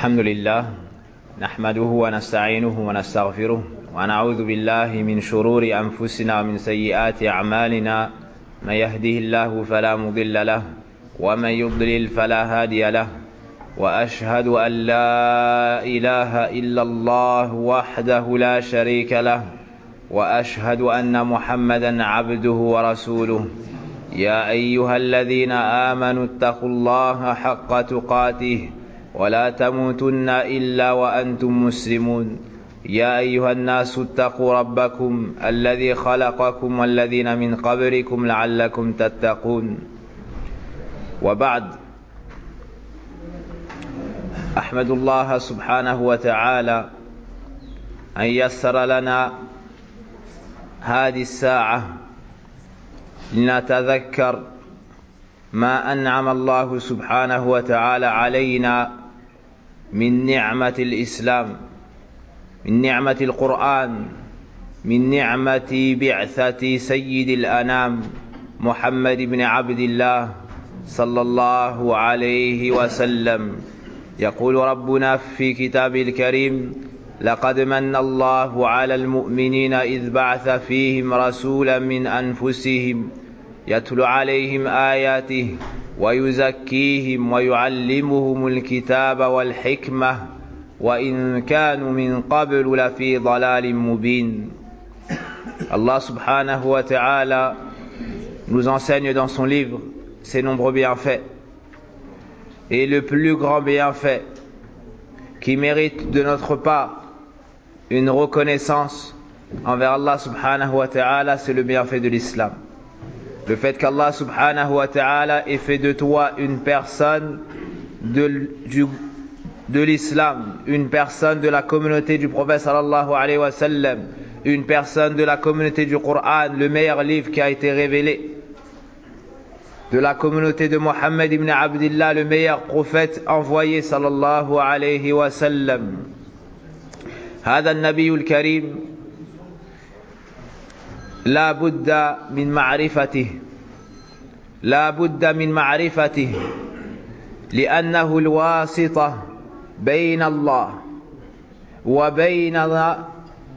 الحمد لله نحمده ونستعينه ونستغفره ونعوذ بالله من شرور أنفسنا ومن سيئات أعمالنا من يهده الله فلا مضل له ومن يضلل فلا هادي له وأشهد أن لا إله إلا الله وحده لا شريك له وأشهد أن محمدا عبده ورسوله يا أيها الذين آمنوا اتقوا الله حق تقاته ولا تموتن إلا وأنتم مسلمون يا أيها الناس اتقوا ربكم الذي خلقكم والذين من قبلكم لعلكم تتقون وبعد أحمد الله سبحانه وتعالى أن يسر لنا هذه الساعة لنتذكر ما أنعم الله سبحانه وتعالى علينا من نعمة الإسلام، من نعمة القرآن، من نعمة بعثة سيد الأنام محمد بن عبد الله صلى الله عليه وسلم. يقول ربنا في كتابه الكريم: لقد من الله على المؤمنين إذ بعث فيهم رسولا من أنفسهم يتلو عليهم آياته ويزكيهم ويعلمهم الكتاب والحكمة وإن كانوا من قبل لفي ضلال مبين. Allah subhanahu wa ta'ala nous enseigne dans son livre ses nombreux bienfaits. Et le plus grand bienfait qui mérite de notre part une reconnaissance envers Allah subhanahu wa ta'ala, c'est le bienfait de l'islam. Le fait qu'Allah subhanahu wa ta'ala ait fait de toi une personne de l'islam, une personne de la communauté du prophète sallallahu alayhi wa sallam, une personne de la communauté du Coran, le meilleur livre qui a été révélé, de la communauté de Mohammed ibn Abdillah, le meilleur prophète envoyé sallallahu alayhi wa sallam. هذا النبي الكريم لا بد من معرفته، لا بد من معرفته لأنه الواسطة بين الله وبيننا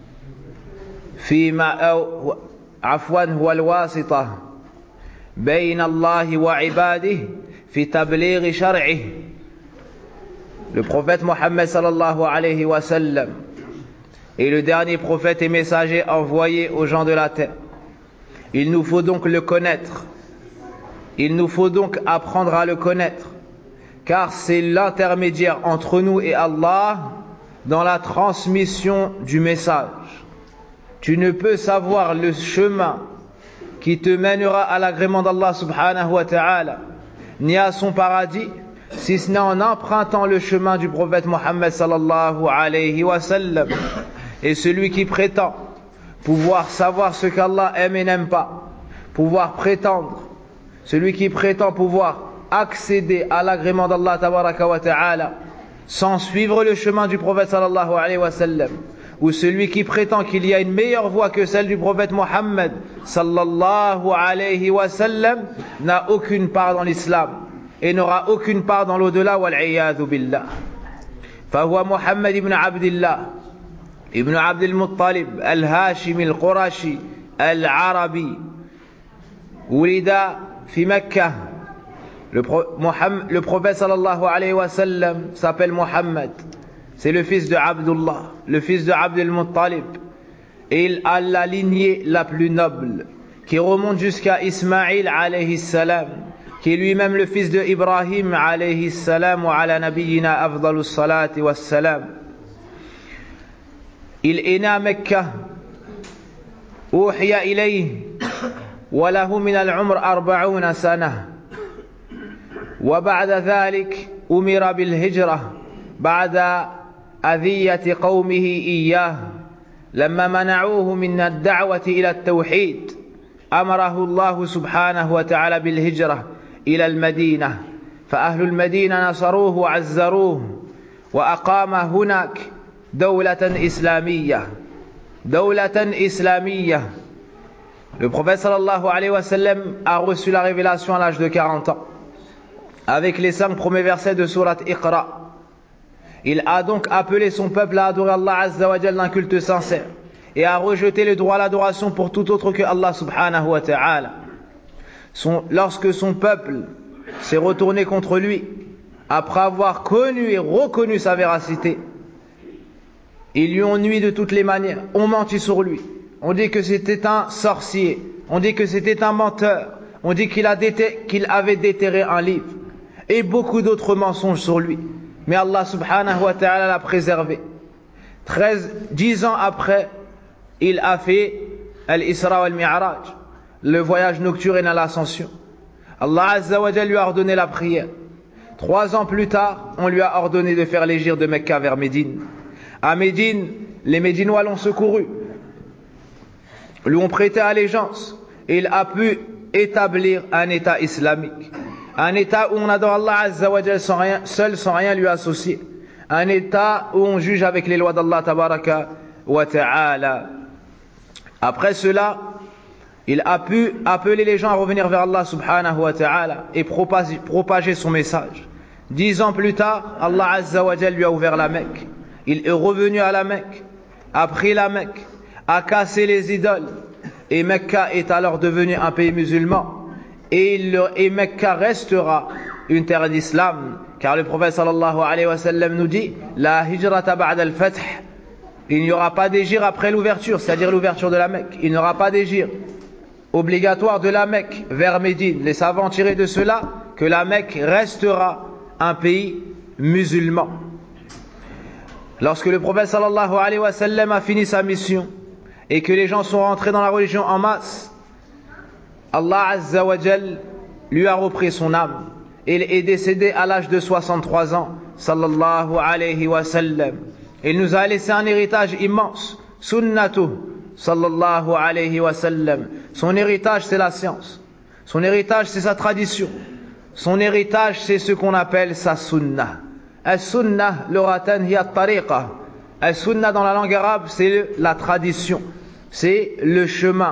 هو الواسطة بين الله وعباده في تبليغ شرعه. Le prophète Mohammed sallallahu alayhi wa sallam est le dernier prophète et messager envoyé aux gens de la terre. Il nous faut donc le connaître. Il nous faut donc apprendre à le connaître, car c'est l'intermédiaire entre nous et Allah dans la transmission du message. Tu ne peux savoir le chemin qui te mènera à l'agrément d'Allah subhanahu wa ta'ala, ni à son paradis, si ce n'est en empruntant le chemin du prophète Mohammed sallallahu alayhi wa sallam. Et celui qui prétend pouvoir savoir ce qu'Allah aime et n'aime pas, pouvoir prétendre, celui qui prétend pouvoir accéder à l'agrément d'Allah tabaraka wa ta'ala sans suivre le chemin du prophète sallallahu alayhi wa sallam, ou celui qui prétend qu'il y a une meilleure voie que celle du prophète Mohammed sallallahu alayhi wa sallam, n'a aucune part dans l'islam et n'aura aucune part dans l'au-delà, wal-iyadhu billah. Fahuwa Muhammad ibn Abdillah ابن عبد المطلب الهاشمي القرشي العربي ولد في مكة. Le prophète sallallahu alayhi wa sallam s'appelle Mohammed. C'est le fils de Abdullah, le fils de Abd al-Muttalib. Et il a la lignée la plus noble qui remonte jusqu'à Ismaïl alayhi salam, qui est lui-même le fils de Ibrahim alayhi salam wa ala nabiyyina afdalus salati was salam. Il est né à Mecca. أوحي إليه وله من العمر 40 سنة. وبعد ذلك أمر بالهجرة بعد أذية قومه إياه لما منعوه من الدعوة إلى التوحيد. أمره الله سبحانه وتعالى بالهجرة إلى المدينة، فأهل المدينة نصروه وعزروه وأقام هناك دولة إسلامية. دولة إسلامية. Le prophète sallallahu alayhi wa sallam a reçu la révélation à l'âge de 40 ans avec les 5 premiers versets de sourate Iqra. Il a donc appelé son peuple à adorer Allah Azza wa Jal d'un culte sincère et à rejeter le droit à l'adoration pour tout autre que Allah subhanahu wa ta'ala. Lorsque son peuple s'est retourné contre lui, après avoir connu et reconnu sa véracité, ils lui ont nui de toutes les manières, ont menti sur lui, on dit que c'était un sorcier, on dit que c'était un menteur, on dit qu'il avait déterré un livre, et beaucoup d'autres mensonges sur lui. Mais Allah subhanahu wa ta'ala l'a préservé. 10 ans après, il a fait Al-Isra wal-Mi'raj, le voyage nocturne à l'ascension. Allah Azza wa Jal lui a ordonné la prière. 3 ans plus tard, on lui a ordonné de faire l'hégire de Mecca vers Médine. À Médine, les Médinois l'ont secouru, lui ont prêté allégeance, et il a pu établir un État islamique. Un État où on adore Allah Azza wa Jal seul, sans rien lui associer. Un État où on juge avec les lois d'Allah Tabaraka wa Ta'ala. Après cela, il a pu appeler les gens à revenir vers Allah subhanahu wa ta'ala et propager son message. 10 ans plus tard, Allah Azza wa Jal lui a ouvert la Mecque. Il est revenu à la Mecque, a pris la Mecque, a cassé les idoles. Et Mecca est alors devenu un pays musulman. Et Mecca restera une terre d'islam. Car le prophète sallallahu alayhi wa sallam nous dit La hijrata ba'da al-fath. Il n'y aura pas d'hégire après l'ouverture, c'est-à-dire l'ouverture de la Mecque. Il n'y aura pas d'hégire obligatoire de la Mecque vers Médine. Les savants tiraient de cela que la Mecque restera un pays musulman. Lorsque le prophète sallallahu alayhi wa sallam a fini sa mission et que les gens sont rentrés dans la religion en masse, Allah Azza wa Jal lui a repris son âme. Il est décédé à l'âge de 63 ans, sallallahu alayhi wa sallam. Il nous a laissé un héritage immense, sunnatuh, sallallahu alayhi wa sallam. Son héritage, c'est la science. Son héritage, c'est sa tradition. Son héritage, c'est ce qu'on appelle sa sunnah. As-sunnah, luratan hiya at-tariqa. As-sunnah dans la langue arabe, c'est la tradition. C'est le chemin.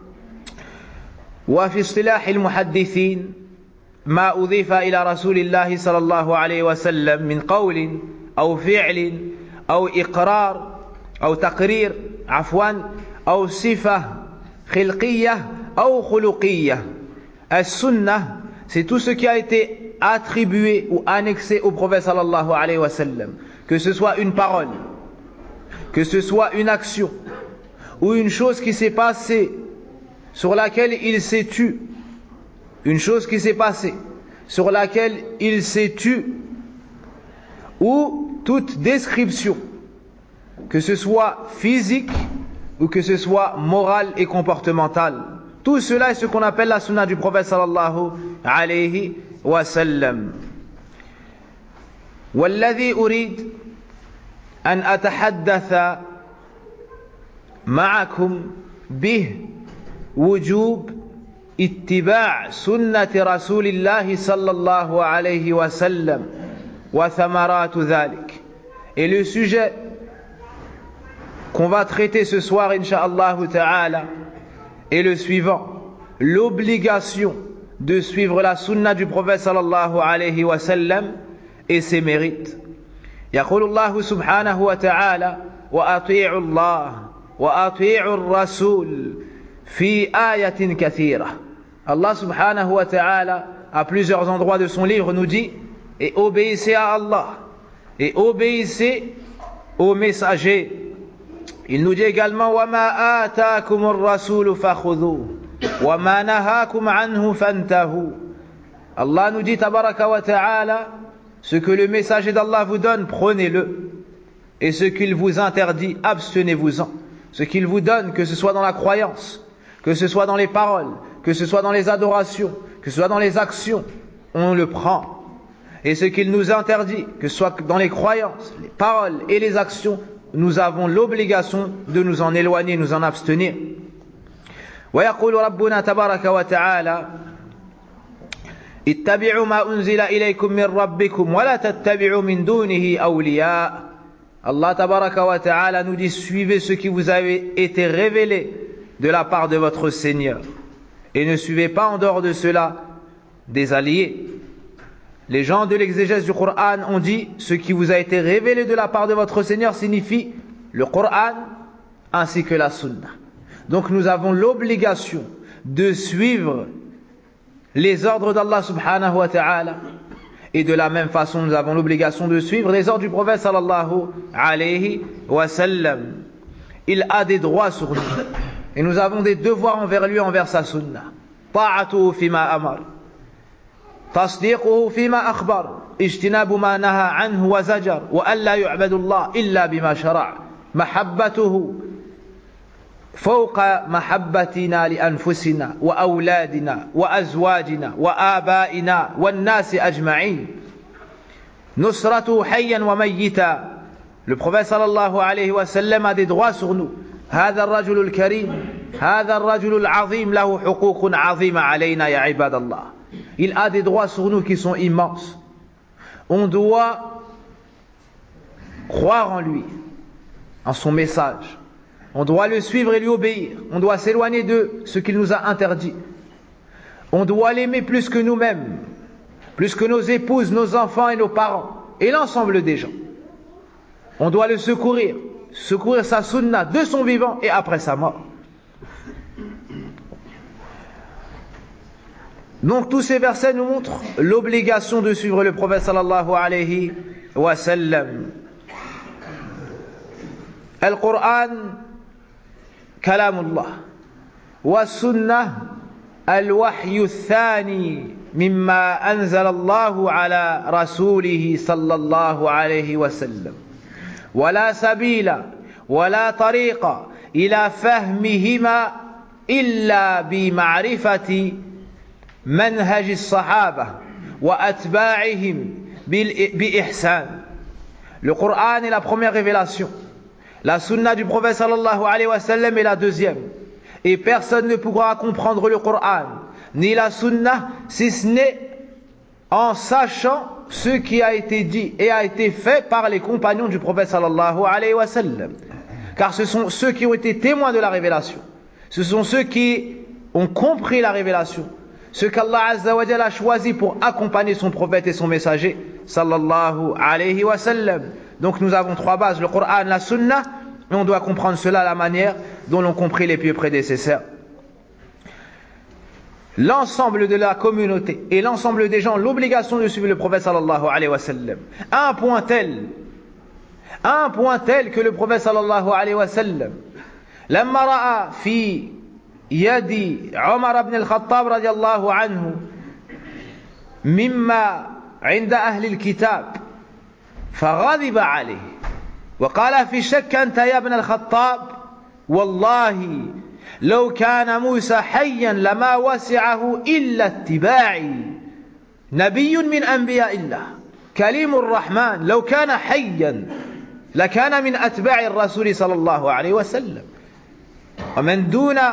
وفي اصطلاح المحدثين ما أضيف إلى رسول الله صلى الله عليه وسلم من قول أو فعل أو إقرار أو تقرير أو صفة خلقية أو خلقية. السنة, c'est tout ce qui a été attribué ou annexé au prophète sallallahu alayhi wa sallam, que ce soit une parole, que ce soit une action ou une chose qui s'est passée sur laquelle il s'est tu, une chose qui s'est passée sur laquelle il s'est tu, ou toute description, que ce soit physique ou que ce soit morale et comportementale. Tout cela est ce qu'on appelle la sunna du prophète sallallahu alayhi wa sallam. والذي أريد أن أتحدث معكم به وجوب اتباع سنة رسول الله صلى الله عليه وسلم وثمرات ذلك. Et le sujet qu'on va traiter ce soir, incha'Allah ta'ala, est le suivant: l'obligation de suivre la sunna du prophète sallallahu alayhi wa sallam et ses mérites. يقول الله سبحانه وتعالى وأطيعوا الله وأطيعوا الرسول في آية كثيرة. Allah subhanahu wa ta'ala, à plusieurs endroits de son livre, nous dit: et obéissez à Allah et obéissez aux messagers. Il nous dit également: وَمَا آتَاكُمُ الرَّسُولُ فَخُذُوهُ وَمَا نَهَاكُمْ عَنْهُ فَانْتَهُوا. Allah nous dit tabaraka wa ta'ala: ce que le messager d'Allah vous donne, prenez-le, et ce qu'il vous interdit, abstenez-vous-en. Ce qu'il vous donne, que ce soit dans la croyance, que ce soit dans les paroles, que ce soit dans les adorations, que ce soit dans les actions, on le prend. Et ce qu'il nous interdit, que ce soit dans les croyances, les paroles et les actions, nous avons l'obligation de nous en éloigner, nous en abstenir. ويقول ربنا تبارك وتعالى: اتبعوا ما أنزل إليكم من ربكم ولا تتبعوا من دونه أولياء. Allah tabaraka wa ta'ala nous dit: suivez ce qui vous a été révélé de la part de votre Seigneur et ne suivez pas en dehors de cela des alliés. Les gens de l'exégèse du Coran ont dit ce qui vous a été révélé de la part de votre Seigneur signifie le Coran ainsi que la Sunna. Donc nous avons l'obligation de suivre les ordres d'Allah subhanahu wa ta'ala, et de la même façon nous avons l'obligation de suivre les ordres du prophète sallallahu alayhi wa sallam. Il a des droits sur nous et nous avons des devoirs envers lui, envers sa sunna. Ta'atuhu fima amar, tasdiquhu fima akhbar, ijtinabu ma naha anhu wa zajar, wa an la yu'badu Allah illa bima shara', mahabbatuhu فوق محبتنا لأنفسنا وأولادنا وأزواجنا وآبائنا والناس أجمعين نصرته حيا وميتا. Le prophète sallallahu alayhi wa sallam a des droits sur nous. هذا الرجل الكريم هذا الرجل العظيم له حقوق عظيمة علينا يا عباد الله. Il a des droits sur nous qui sont immenses. On doit croire en lui, en son message. On doit le suivre et lui obéir. On doit s'éloigner de ce qu'il nous a interdit. On doit l'aimer plus que nous-mêmes, plus que nos épouses, nos enfants et nos parents, et l'ensemble des gens. On doit le secourir sa sunna de son vivant et après sa mort. Donc tous ces versets nous montrent l'obligation de suivre le prophète sallallahu alayhi wa sallam. Al-Qur'an كلام الله والسنة الوحي الثاني مما أنزل الله على رسوله صلى الله عليه وسلم ولا سبيل ولا طريق إلى فهمهما إلا بمعرفة منهج الصحابة وأتباعهم بإحسان. Le Coran est la première révélation. La sunna du prophète sallallahu alayhi wa sallam est la deuxième. Et personne ne pourra comprendre le Coran, ni la sunna, si ce n'est en sachant ce qui a été dit et a été fait par les compagnons du prophète sallallahu alayhi wa sallam. Car ce sont ceux qui ont été témoins de la révélation. Ce sont ceux qui ont compris la révélation. Ceux qu'Allah azza wa jalla a choisi pour accompagner son prophète et son messager sallallahu alayhi wa sallam. Donc nous avons trois bases, le Coran, la Sunna, et on doit comprendre cela à la manière dont l'ont compris les pieux prédécesseurs. L'ensemble de la communauté et l'ensemble des gens ont l'obligation de suivre le prophète sallallahu alayhi wa sallam. À un point tel que le prophète sallallahu alayhi wa sallam, لما رأى في يد عمر بن الخطاب رضي الله عنه مما عند أهل الكتاب فغضب عليه وقال في شك أنت يا ابن الخطاب والله لو كان موسى حيا لما وسعه إلا اتباعي نبي من أنبياء الله كليم الرحمن لو كان حيا لكان من أتباع الرسول صلى الله عليه وسلم ومن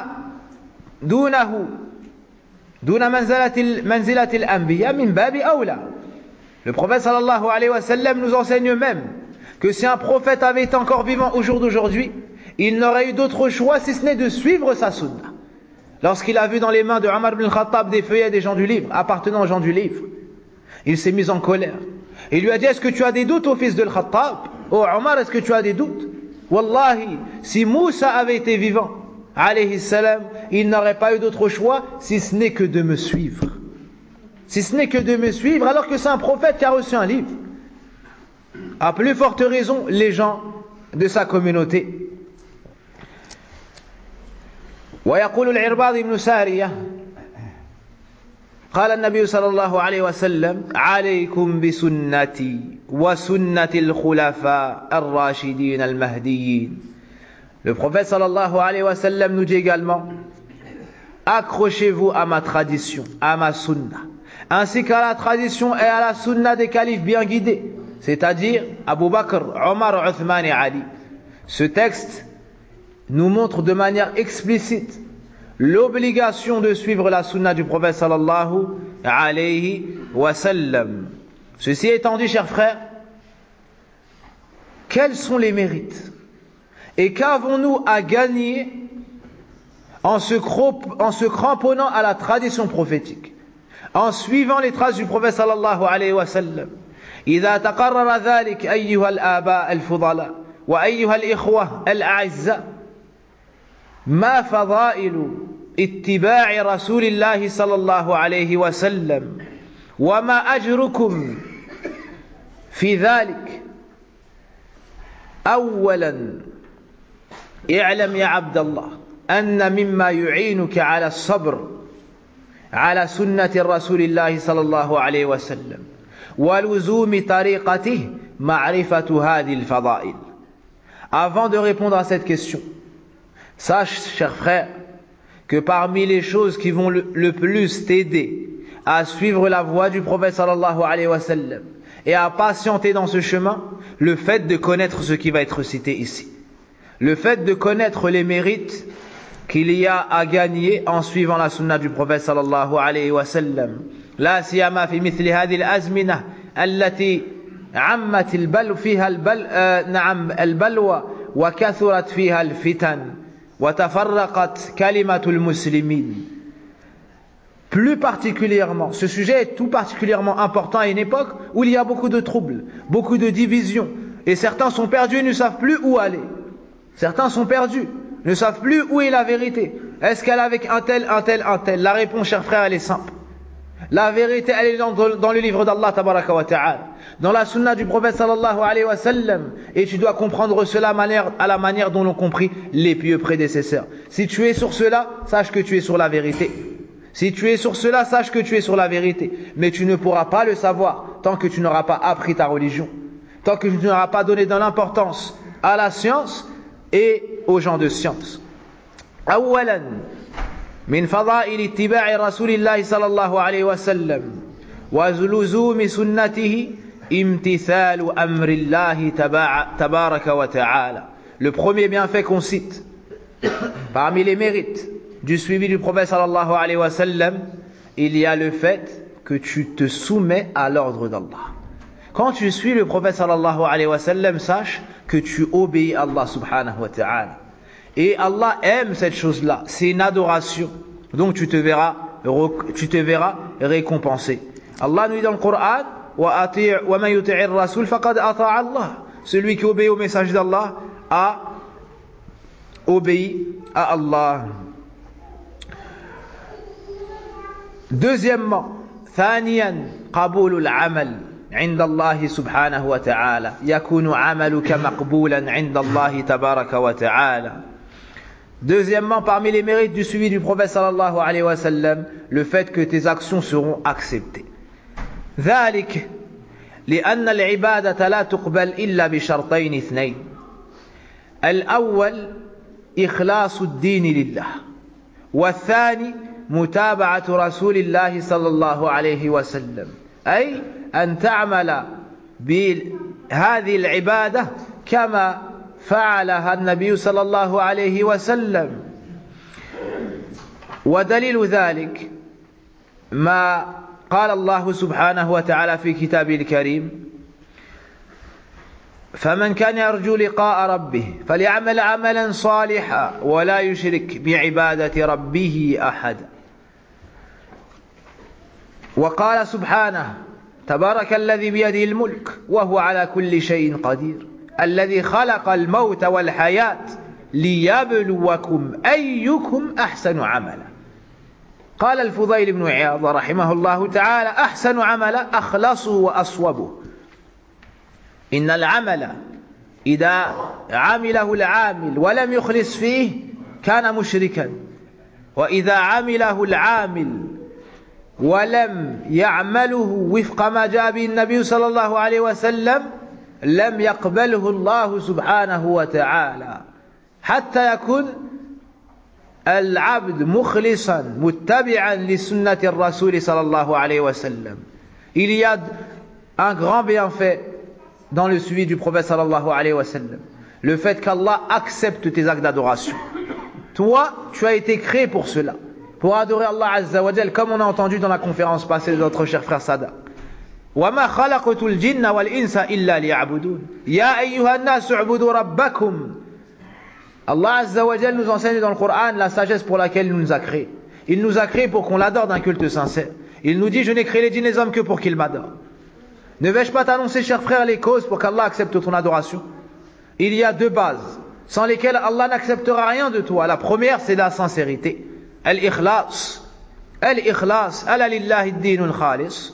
دون منزلة الأنبياء من باب أولى. Le prophète sallallahu alayhi wa sallam nous enseigne même que si un prophète avait été encore vivant au jour d'aujourd'hui, il n'aurait eu d'autre choix si ce n'est de suivre sa sunna. Lorsqu'il a vu dans les mains de Omar ibn al-Khattab des feuillets des gens du livre, appartenant aux gens du livre, il s'est mis en colère. Il lui a dit: est-ce que tu as des doutes au fils de al-Khattab? Oh Omar, est-ce que tu as des doutes? Wallahi, si Moussa avait été vivant, alayhi salam, il n'aurait pas eu d'autre choix si ce n'est que de me suivre. Si ce n'est que de me suivre, alors que c'est un prophète qui a reçu un livre. À plus forte raison, les gens de sa communauté. ويقول العرباض بن سارية قال النبي صلى الله عليه وسلم عليكم بسنتي وسنة الخلفاء الراشدين المهديين. Le prophète sallallahu alayhi wa sallam nous dit également: accrochez-vous à ma tradition, à ma sunna, ainsi qu'à la tradition et à la sunna des califes bien guidés, c'est-à-dire Abu Bakr, Omar, Uthman et Ali. Ce texte nous montre de manière explicite l'obligation de suivre la sunna du prophète sallallahu alayhi wa sallam. Ceci étant dit, chers frères, quels sont les mérites et qu'avons-nous à gagner en se cramponnant à la tradition prophétique, en suivant les traces du prophète sallallahu alayhi wa sallam. إذا تقرر ذلك أيها الآباء الفضلاء وأيها الإخوة الأعزاء ما فضائل اتباع رسول الله صلى الله عليه وسلم وما أجركم في ذلك. أولا اعلم يا عبد الله أن مما يعينك على الصبر على سنة رسول الله صلى الله عليه وسلم ولزوم طريقته معرفة هذه الفضائل. Avant de répondre à cette question, sache, cher frère, que parmi les choses qui vont le plus t'aider à suivre la voie du prophète sallallahu alayhi wa sallam et à patienter dans ce chemin, le fait de connaître ce qui va être cité ici. Le fait de connaître les mérites qu'il y a à gagner en suivant la sunna du prophète sallallahu alayhi wa sallam. لا سيما في مثل هذه الأزمنة التي عمت البلوى وكثرت فيها الفتن وتفرقت كلمة المسلمين. Plus particulièrement, ce sujet est tout particulièrement important à une époque où il y a beaucoup de troubles, beaucoup de divisions, et certains sont perdus et ne savent plus où aller. Certains sont perdus, ne savent plus où est la vérité. Est-ce qu'elle est avec un tel? La réponse, cher frère, elle est simple. La vérité, elle est dans le livre d'Allah tabaraka wa ta'ala, dans la sunna du prophète sallallahu alayhi wa sallam, et tu dois comprendre cela à la manière dont l'ont compris les pieux prédécesseurs. Si tu es sur cela, sache que tu es sur la vérité. Si tu es sur cela, sache que tu es sur la vérité. Mais tu ne pourras pas le savoir tant que tu n'auras pas appris ta religion, tant que tu n'auras pas donné de l'importance à la science et aux gens de science. أولا من فضائل اتباع رسول الله صلى الله عليه وسلم ولزوم سنته امتثال أمر الله تبارك وتعالى. Le premier bienfait qu'on cite parmi les mérites du suivi du prophète sallallahu alayhi wa sallam, il y a le fait que tu te soumets à l'ordre d'Allah. Quand tu suis le prophète sallallahu alayhi wa sallam, sache que tu obéis à Allah subhanahu wa ta'ala. Et Allah aime cette chose-là, c'est une adoration. Donc tu te verras récompensé. Allah nous dit dans le Coran, وَمَنْ يُطِعِ الرَّسُولِ فَقَدْ أَطَاعَ اللَّهِ. Celui qui obéit au message d'Allah a obéi à Allah. Deuxièmement, ثانيا قبول العمل عند الله سبحانه وتعالى يكون عملك مقبولا عند الله تبارك وتعالى. Deuxièmement, parmi les mérites du suivi du prophète sallallahu alayhi wa sallam, le fait que tes actions seront acceptées. ذلك لأن العبادة لا تقبل إلا بشرطين اثنين. الأول إخلاص الدين لله، والثاني متابعة رسول الله صلى الله عليه وسلم، أي أن تعمل بهذه العبادة كما فعلها النبي صلى الله عليه وسلم. ودليل ذلك ما قال الله سبحانه وتعالى في كتابه الكريم: فمن كان يرجو لقاء ربه فليعمل عملا صالحا ولا يشرك بعبادة ربه أحدا. وقال سبحانه: تبارك الذي بيده الملك وهو على كل شيء قدير الذي خلق الموت والحياة ليبلوكم أيكم أحسن عملا. قال الفضيل بن عياض رحمه الله تعالى: أحسن عملا أخلصه وأصوبه. إن العمل إذا عمله العامل ولم يخلص فيه كان مشركا، وإذا عمله العامل ولم يعمله وفق ما جاء به النبي صلى الله عليه وسلم لم يقبله الله سبحانه وتعالى، حتى يكون العبد مخلصا متبعا لسنة الرسول صلى الله عليه وسلم. Il y a un grand bienfait dans le suivi du prophète sallallahu alayhi wa sallam, le fait qu'Allah accepte tes actes d'adoration. Toi, tu as été créé pour cela, pour adorer Allah Azza wa Jal, comme on a entendu dans la conférence passée de notre cher frère Sada. وَمَا خَلَقْتُ الْجِنَّ وَالْإِنسَ إِلَّا لِيَعْبُدُونَ يَا أَيُّهَا النَّاسُ اعْبُدُوا رَبَّكُمْ. Allah Azza wa Jal nous enseigne dans le Coran la sagesse pour laquelle il nous a créés. Il nous a créés pour qu'on l'adore d'un culte sincère. Il nous dit, je n'ai créé les djinns et les hommes que pour qu'ils m'adorent. Ne vais-je pas t'annoncer, chers frères, les causes pour qu'Allah accepte ton adoration? Il y a deux bases sans lesquelles Allah n'acceptera rien de toi. La première, c'est la sincérité. Al-ikhlas. Al-ikhlas. Ala lillahi ad-dinul khalis.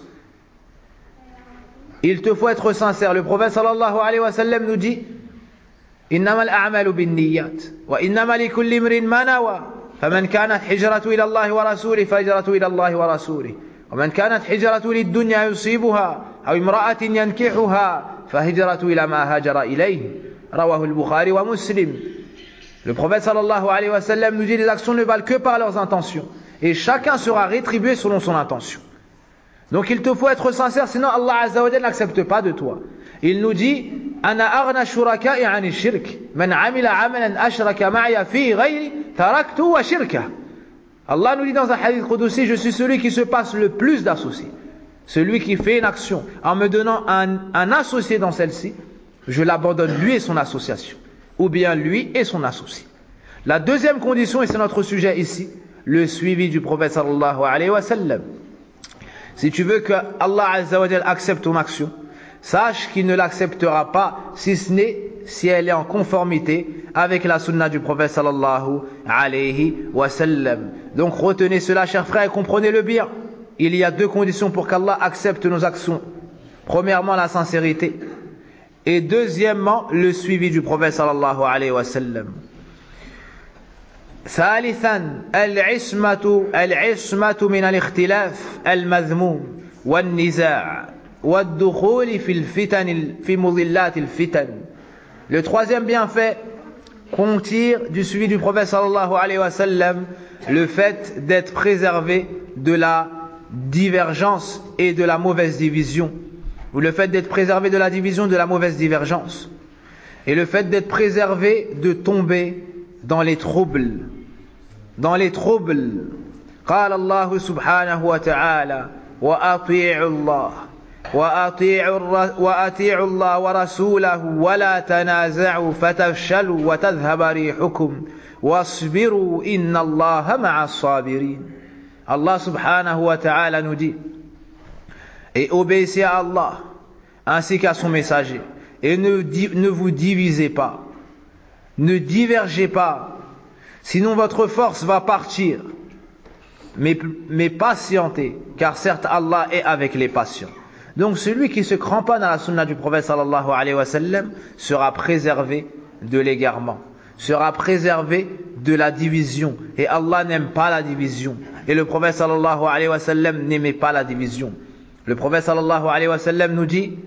Il te faut être sincère. Le prophète sallallahu alayhi wa sallam nous dit, إنما الأعمال بالنيات وإنما لكل امرئ ما نوى فمن كانت هجرته إلى الله ورسوله فهجرته إلى الله ورسوله ومن كانت هجرته للدنيا يصيبها أو امرأة ينكحها فهجرته إلى ما هاجر إليه رواه البخاري ومسلم. Le prophète sallallahu alayhi wa sallam nous dit, les actions ne valent que par leurs intentions et chacun sera rétribué selon son intention. Donc il te faut être sincère, sinon Allah Azza wa Jalla n'accepte pas de toi. Il nous dit, Ana aghna shuraka'i 'ani shirk, man 'amila 'amalan ashraka ma'iya fi ghayri taraktu wa shirka. Allah nous dit dans un hadith qudsi, je suis celui qui se passe le plus d'associés. Celui qui fait une action en me donnant un associé dans celle-ci, je l'abandonne lui et son association, ou bien lui et son associé. La deuxième condition, et c'est notre sujet ici, le suivi du prophète sallallahu alayhi wa sallam. Si tu veux que Allah Azza wa Jalla accepte ton action, sache qu'il ne l'acceptera pas si ce n'est si elle est en conformité avec la sunna du prophète sallallahu alayhi wa sallam. Donc retenez cela, chers frères, et comprenez-le bien. Il y a deux conditions pour qu'Allah accepte nos actions. Premièrement, la sincérité. Et deuxièmement, le suivi du prophète sallallahu alayhi wa sallam. ثالثا العصمة من الاختلاف المذموم والنزاع والدخول في الفتن في مضلات الفتن. Le troisième bienfait qu'on tire du suivi du prophète sallallahu alayhi wa sallam, le fait d'être préservé de la divergence et de la mauvaise division, ou le fait d'être préservé de la division, de la mauvaise divergence, et le fait d'être préservé de tomber dans les troubles. Dans les troubles. قال الله سبحانه وتعالى وأطيعوا الله ورسوله ولا تنازعوا فتفشلوا وتذهب ريحكم واصبروا إن الله مع الصابرين. Allah subhanahu wa ta'ala nous dit, et obéissez à Allah ainsi qu'à son messager, et ne vous divisez pas, ne divergez pas, sinon votre force va partir. Mais patientez, car certes Allah est avec les patients. Donc celui qui se cramponne à la sunna du prophète sallallahu alayhi wa sallam sera préservé de l'égarement, sera préservé de la division. Et Allah n'aime pas la division. Et le prophète sallallahu alayhi wa sallam n'aimait pas la division. Le prophète sallallahu alayhi wa sallam nous dit,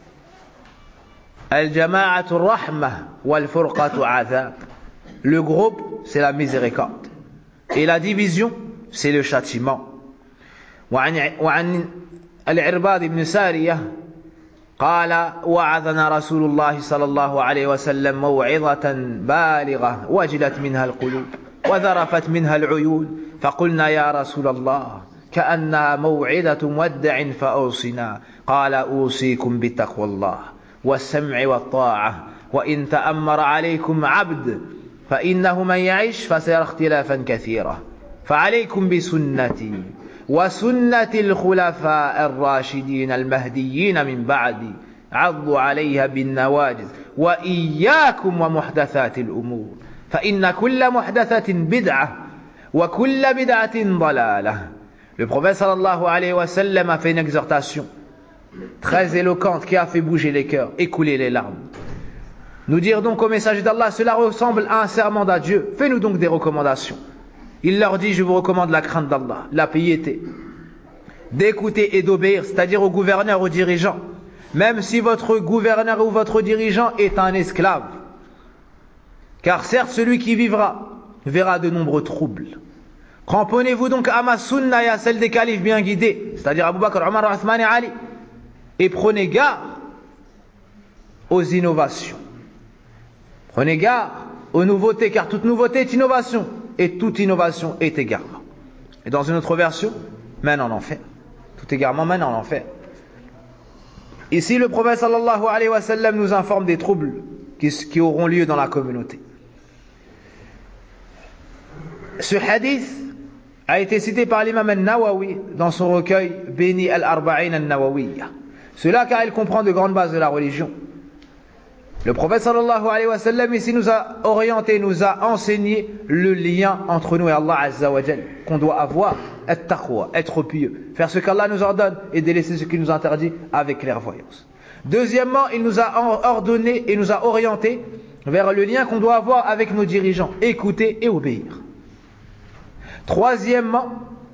Al-jama'atu rahmah wal-furqatu azab. Le groupe, c'est la miséricorde. Et la division, c'est le châtiment. وعن العرباض بن سارية قال وعظنا رسول الله صلى الله عليه وسلم موعظة بالغة وجلت منها القلوب وذرفت منها العيون فقلنا يا رسول الله كأنها موعظة مودع فأوصنا قال أوصيكم بتقوى الله والسمع والطاعة وإن تأمر عليكم عبد فإنه من يعيش فسيرى اختلافا كثيرا فعليكم بسنتي وسنة الخلفاء الراشدين المهديين من بعدي عضوا عليها بالنواجذ وإياكم ومحدثات الأمور فإن كل محدثة بدعة وكل بدعة ضلالة. Le prophète sallallahu alayhi wa sallam a fait une exhortation très éloquente qui a fait bouger les cœurs et couler les larmes. Nous dire donc au messager d'Allah, cela ressemble à un serment d'adieu. Fais-nous donc des recommandations. Il leur dit, je vous recommande la crainte d'Allah, la piété, d'écouter et d'obéir, c'est-à-dire au gouverneur, aux dirigeants, même si votre gouverneur ou votre dirigeant est un esclave. Car certes, celui qui vivra verra de nombreux troubles. Cramponnez-vous donc à ma sunna et à celle des califes bien guidés, c'est-à-dire Abu Bakr, Omar, Othman et Ali, et prenez garde aux innovations. Prenez garde aux nouveautés, car toute nouveauté est innovation. Et toute innovation est égarement. Et dans une autre version, mène en enfer. Tout égarement mène en enfer. Ici, le prophète sallallahu alayhi wa sallam nous informe des troubles qui auront lieu dans la communauté. Ce hadith a été cité par l'imam al-Nawawi dans son recueil Béni al-Arba'in al-Nawawiyya. Cela car il comprend de grandes bases de la religion. Le prophète sallallahu alayhi wa sallam ici nous a orienté, nous a enseigné le lien entre nous et Allah azza wa jal, qu'on doit avoir, at-taqwa, être pieux, faire ce qu'Allah nous ordonne et délaisser ce qu'il nous interdit avec clairvoyance. Deuxièmement, il nous a ordonné et nous a orienté vers le lien qu'on doit avoir avec nos dirigeants, écouter et obéir. Troisièmement,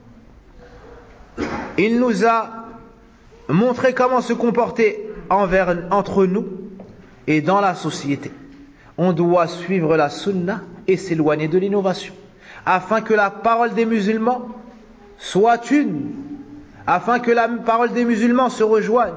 il nous a montré comment se comporter entre nous et dans la société. On doit suivre la sunna et s'éloigner de l'innovation, afin que la parole des musulmans soit une, afin que la parole des musulmans se rejoigne.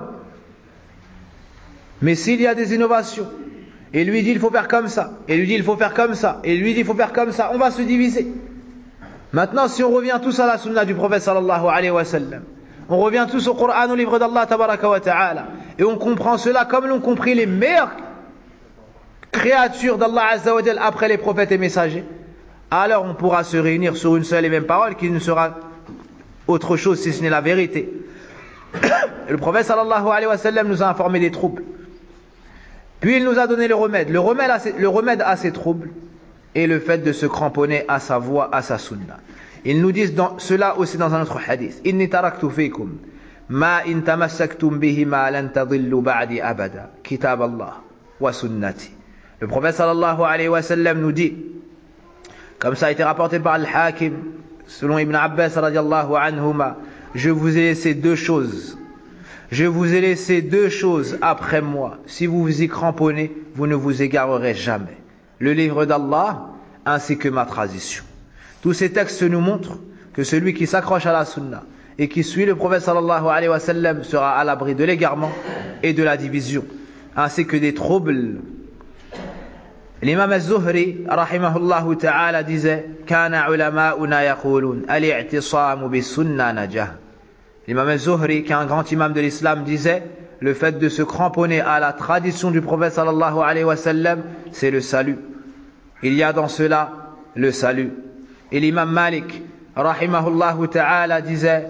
Mais s'il y a des innovations, et lui dit il faut faire comme ça, et lui dit il faut faire comme ça, et lui dit il faut faire comme ça, on va se diviser. Maintenant, si on revient tous à la sunna du prophète sallallahu alayhi wa sallam, on revient tous au Coran, au livre d'Allah tabaraka wa ta'ala, et on comprend cela comme l'ont compris les meilleures créatures d'Allah azza wa jal après les prophètes et messagers, alors on pourra se réunir sur une seule et même parole qui ne sera autre chose si ce n'est la vérité. Le prophète sallallahu alayhi wa sallam nous a informé des troubles. Puis il nous a donné le remède. Le remède à ces troubles est le fait de se cramponner à sa voix, à sa sunna. Ils nous disent cela aussi dans un autre hadith. Inni taraktu fikum ma in tamassaktum bihi ma lan tadillu ba'di abada kitab Allah wa sunnati. Le prophète sallallahu alayhi wa sallam nous dit, comme ça a été rapporté par Al-Hakim, selon Ibn Abbas radiallahu anhuma, je vous ai laissé deux choses. Je vous ai laissé deux choses après moi. Si vous vous y cramponnez, vous ne vous égarerez jamais. Le livre d'Allah ainsi que ma tradition. Tous ces textes nous montrent que celui qui s'accroche à la sunna et qui suit le prophète sallallahu alayhi wa sallam sera à l'abri de l'égarement et de la division, ainsi que des troubles. L'imam al-Zuhri rahimahullahu ta'ala disait kana ulama'una yaqulun al-i'tisamu bis-sunnah najah. L'imam al-Zuhri, qui est un grand imam de l'islam, disait le fait de se cramponner à la tradition du prophète sallallahu alayhi wa sallam, c'est le salut. Il y a dans cela le salut. Et l'imam Malik rahimahullahu ta'ala disait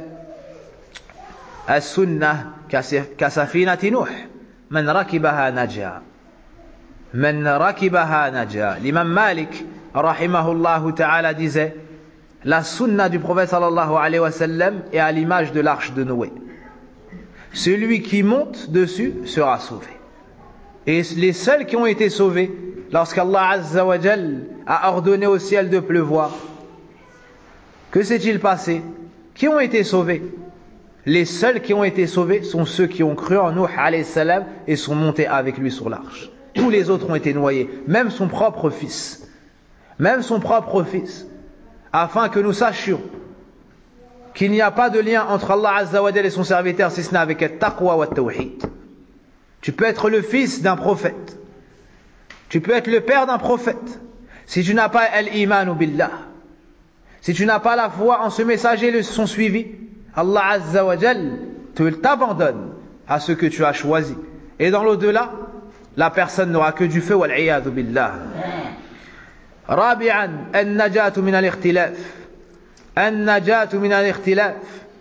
as-sunnah kasafinati Nuh man rakibaha naja. Man rakibaha naja. L'imam Malik rahimahullahu ta'ala disait la sunna du prophète sallallahu alayhi wa sallam est à l'image de l'arche de Noé. Celui qui monte dessus sera sauvé. Et les seuls qui ont été sauvés lorsqu'Allah azza wa jal a ordonné au ciel de pleuvoir, que s'est-il passé? Qui ont été sauvés? Les seuls qui ont été sauvés sont ceux qui ont cru en Nuh alayhi salam et sont montés avec lui sur l'arche. Tous les autres ont été noyés, même son propre fils. Même son propre fils. Afin que nous sachions qu'il n'y a pas de lien entre Allah azza wa jal et son serviteur si ce n'est avec le taqwa wa tawhid. Tu peux être le fils d'un prophète. Tu peux être le père d'un prophète. Si tu n'as pas al-imanu billah, si tu n'as pas la foi en ce messager et son suivi, Allah azza wa jal t'abandonne à ce que tu as choisi. Et dans l'au-delà, la personne n'aura que du feu, wal-iyadu billah. رابعا النجاة من الاختلاف النجاة من الاختلاف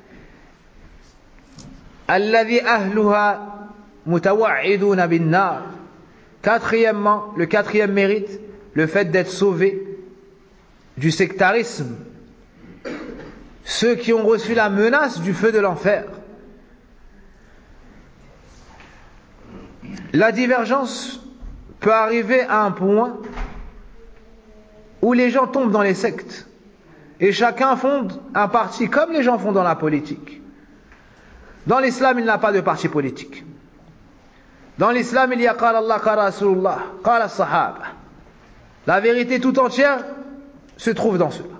الذي أهلها متوعدون بالنار. Quatrièmement, le quatrième mérite, le fait d'être sauvé du sectarisme, ceux qui ont reçu la menace du feu de l'enfer. La divergence peut arriver à un point où les gens tombent dans les sectes et chacun fonde un parti comme les gens font dans la politique. Dans l'islam, il n'y a pas de parti politique. Dans l'islam, il y a qala Allah, qala Rasulullah, qala Sahaba. La vérité tout entière se trouve dans cela.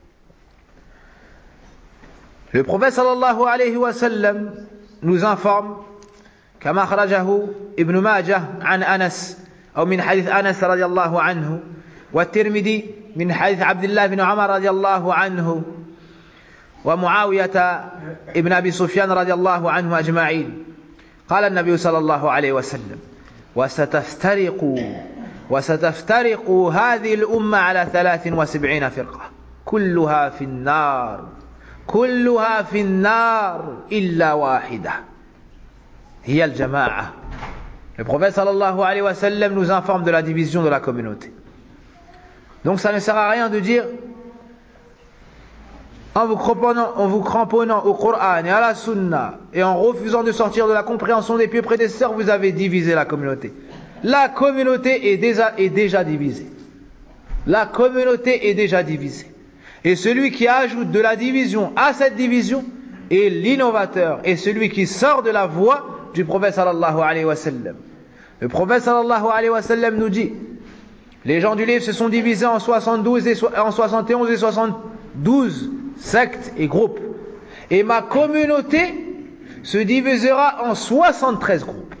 Le prophète sallallahu alayhi wa sallam nous informe كما أخرجه ابن ماجه عن أنس أو من حديث أنس رضي الله عنه والترمذي من حديث عبد الله بن عمر رضي الله عنه ومعاوية ابن أبي سفيان رضي الله عنه أجمعين. قال النبي صلى الله عليه وسلم وستفترق هذه الأمة على 73 فرقة كلها في النار كلها في النار إلا واحدة هي الجماعة. Le prophète sallallahu alayhi wa sallam nous informe de la division de la communauté. Donc ça ne sert à rien de dire en vous cramponnant au Coran et à la Sunna et en refusant de sortir de la compréhension des pieux prédécesseurs, vous avez divisé la communauté. La communauté est déjà divisée. La communauté est déjà divisée. Et celui qui ajoute de la division à cette division est l'innovateur et celui qui sort de la voie du prophète sallallahu alayhi wa sallam. Le prophète sallallahu alayhi wa sallam nous dit: les gens du livre se sont divisés en 71 et 72 sectes et groupes. Et ma communauté se divisera en 73 groupes.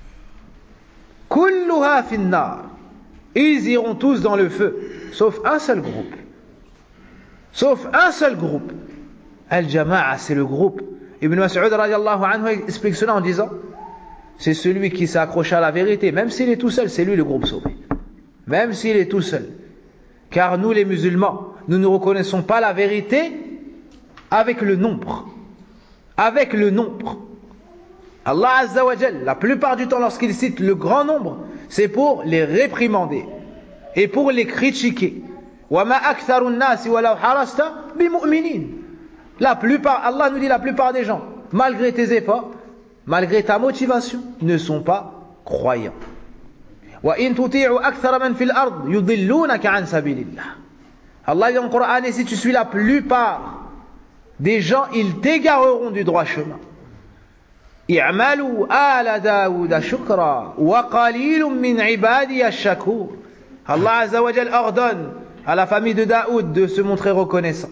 Kulluha finnar. Ils iront tous dans le feu, sauf un seul groupe. Sauf un seul groupe. Al-Jama'a, c'est le groupe. Ibn Mas'ud radiallahu anhu explique cela en disant: c'est celui qui s'accroche à la vérité, même s'il est tout seul, c'est lui le groupe sauvé. Même s'il est tout seul. Car nous les musulmans, nous ne reconnaissons pas la vérité avec le nombre. Avec le nombre. Allah Azza wa Jal, la plupart du temps lorsqu'il cite le grand nombre, c'est pour les réprimander et pour les critiquer. وَمَا أَكْثَرُ النَّاسِ وَلَوْ حَرَصْتَ بِمُؤْمِنِينَ. La plupart, Allah nous dit, la plupart des gens, malgré tes efforts, malgré ta motivation, ne sont pas croyants. وَإِن تُطِيعُ أَكْثَرَ مَنْ فِي الْأَرْضِ يُضِلُّونَكَ عَنْ سَبِيلِ اللَّهِ. Allah dit dans le Coran, et si tu suis la plupart des gens, ils t'égareront du droit chemin. اعملوا آل داود شكرا وقليل من عبادي الشكور. Allah Azza wa Jal ordonne à la famille de Daoud de se montrer reconnaissant.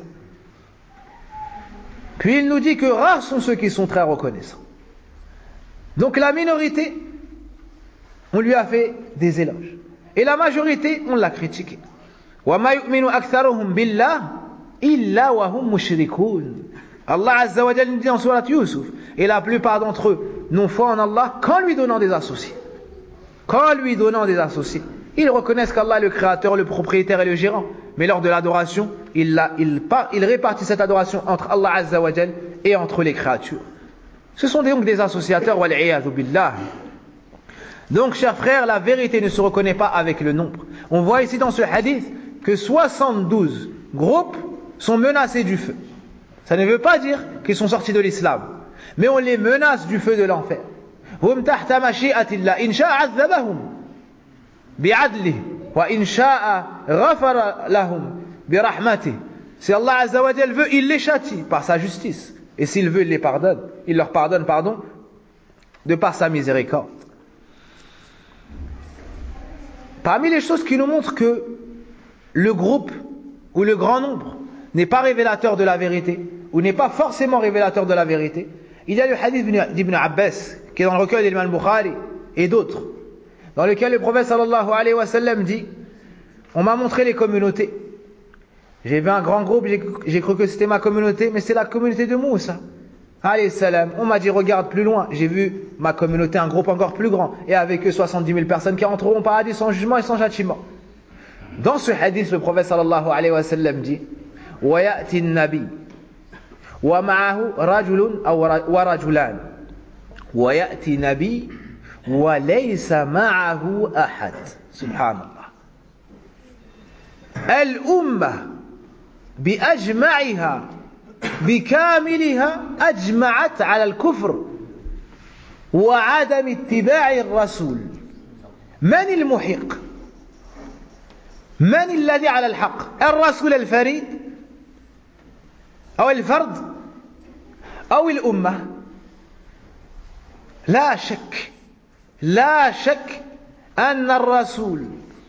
Puis il nous dit que rares sont ceux qui sont très reconnaissants. Donc la minorité, on lui a fait des éloges. Et la majorité, on l'a critiqué. وَمَا يُؤْمِنُ أَكْثَرُهُمْ بِاللَّهِ إِلَّا وَهُمْ مُشْرِكُونَ. Allah Azza wa Jal nous dit dans Surat Yusuf, et la plupart d'entre eux n'ont foi en Allah qu'en lui donnant des associés. Qu'en lui donnant des associés. Ils reconnaissent qu'Allah est le créateur, le propriétaire et le gérant. Mais lors de l'adoration, il répartit cette adoration entre Allah Azza wa Jal et entre les créatures. Ce sont donc des associateurs, wal'iyadhu billah. Donc, chers frères, la vérité ne se reconnaît pas avec le nombre. On voit ici dans ce hadith que 72 groupes sont menacés du feu. Ça ne veut pas dire qu'ils sont sortis de l'islam, mais on les menace du feu de l'enfer. Hum tahta mashi'atillah, in sha'a 'adhabahum bi'adlihi wa in sha'a ghafara lahum bi rahmatihi. Si Allah Azza wa Jal veut, il les châtie par sa justice, et s'il veut, il les pardonne. Il leur pardonne, de par sa miséricorde. Parmi les choses qui nous montrent que le groupe ou le grand nombre n'est pas révélateur de la vérité, ou n'est pas forcément révélateur de la vérité, il y a le hadith d'Ibn Abbas, qui est dans le recueil d'Imam Bukhari, et d'autres, dans lequel le prophète sallallahu alayhi wa sallam dit: on m'a montré les communautés. J'ai vu un grand groupe, j'ai cru que c'était ma communauté, mais c'est la communauté de Moussa alayhi salam. On m'a dit: regarde plus loin, j'ai vu ma communauté, un groupe encore plus grand, et avec eux 70 000 personnes qui entreront au paradis sans jugement et sans châtiment. Dans ce hadith, le prophète sallallahu alayhi wa sallam dit: وَيَأْتِي النَّبِيُّ وَمَعَهُ رَجُلٌ وَرَجُلَانِ وَيَأْتِي نَبِيٌّ وَلَيْسَ مَعَهُ أَحَدٌ. Subhanallah. الأمة بأجمعها بكاملها أجمعت على الكفر وعدم اتباع الرسول. من المحق؟ من الذي على الحق؟ الرسول الفريد أو الفرد أو الأمة؟ لا شك أن الرسول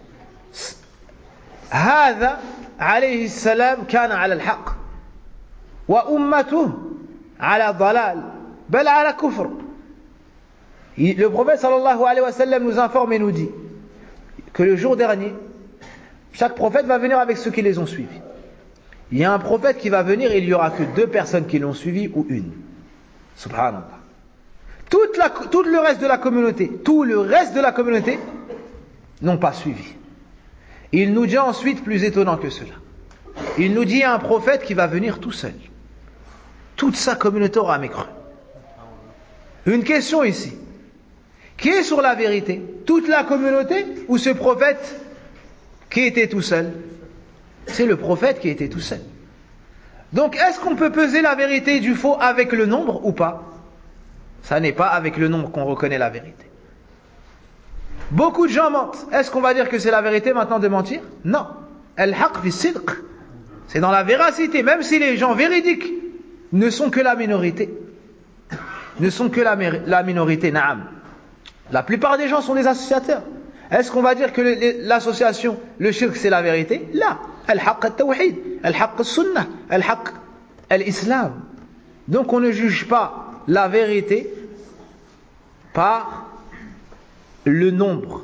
هذا عليه السلام كان على الحق وأمته على ضلال بل على كفر. Le prophète sallallahu alayhi wa sallam nous informe et nous dit que le jour dernier, chaque prophète va venir avec ceux qui les ont suivis. Il y a un prophète qui va venir et il n'y aura que 2 personnes qui l'ont suivi ou une. Subhanallah. Tout le reste de la communauté n'ont pas suivi. Il nous dit ensuite, plus étonnant que cela, Il nous dit il y a un prophète qui va venir tout seul. Toute sa communauté aura mécru. Une question ici. Qui est sur la vérité? Toute la communauté ou ce prophète qui était tout seul? C'est le prophète qui était tout seul. Donc est-ce qu'on peut peser la vérité du faux avec le nombre ou pas? Ça n'est pas avec le nombre qu'on reconnaît la vérité. Beaucoup de gens mentent. Est-ce qu'on va dire que c'est la vérité maintenant de mentir? Non. Al-haq fi sidq. C'est dans la véracité, même si les gens véridiques ne sont que la minorité. Ne sont que la minorité, na'am. La plupart des gens sont des associateurs. Est-ce qu'on va dire que l'association, le shirk, c'est la vérité? Là. Al-haq al-tawhid, al-haq al-sunnah, al-haq al-islam. Donc on ne juge pas la vérité par le nombre.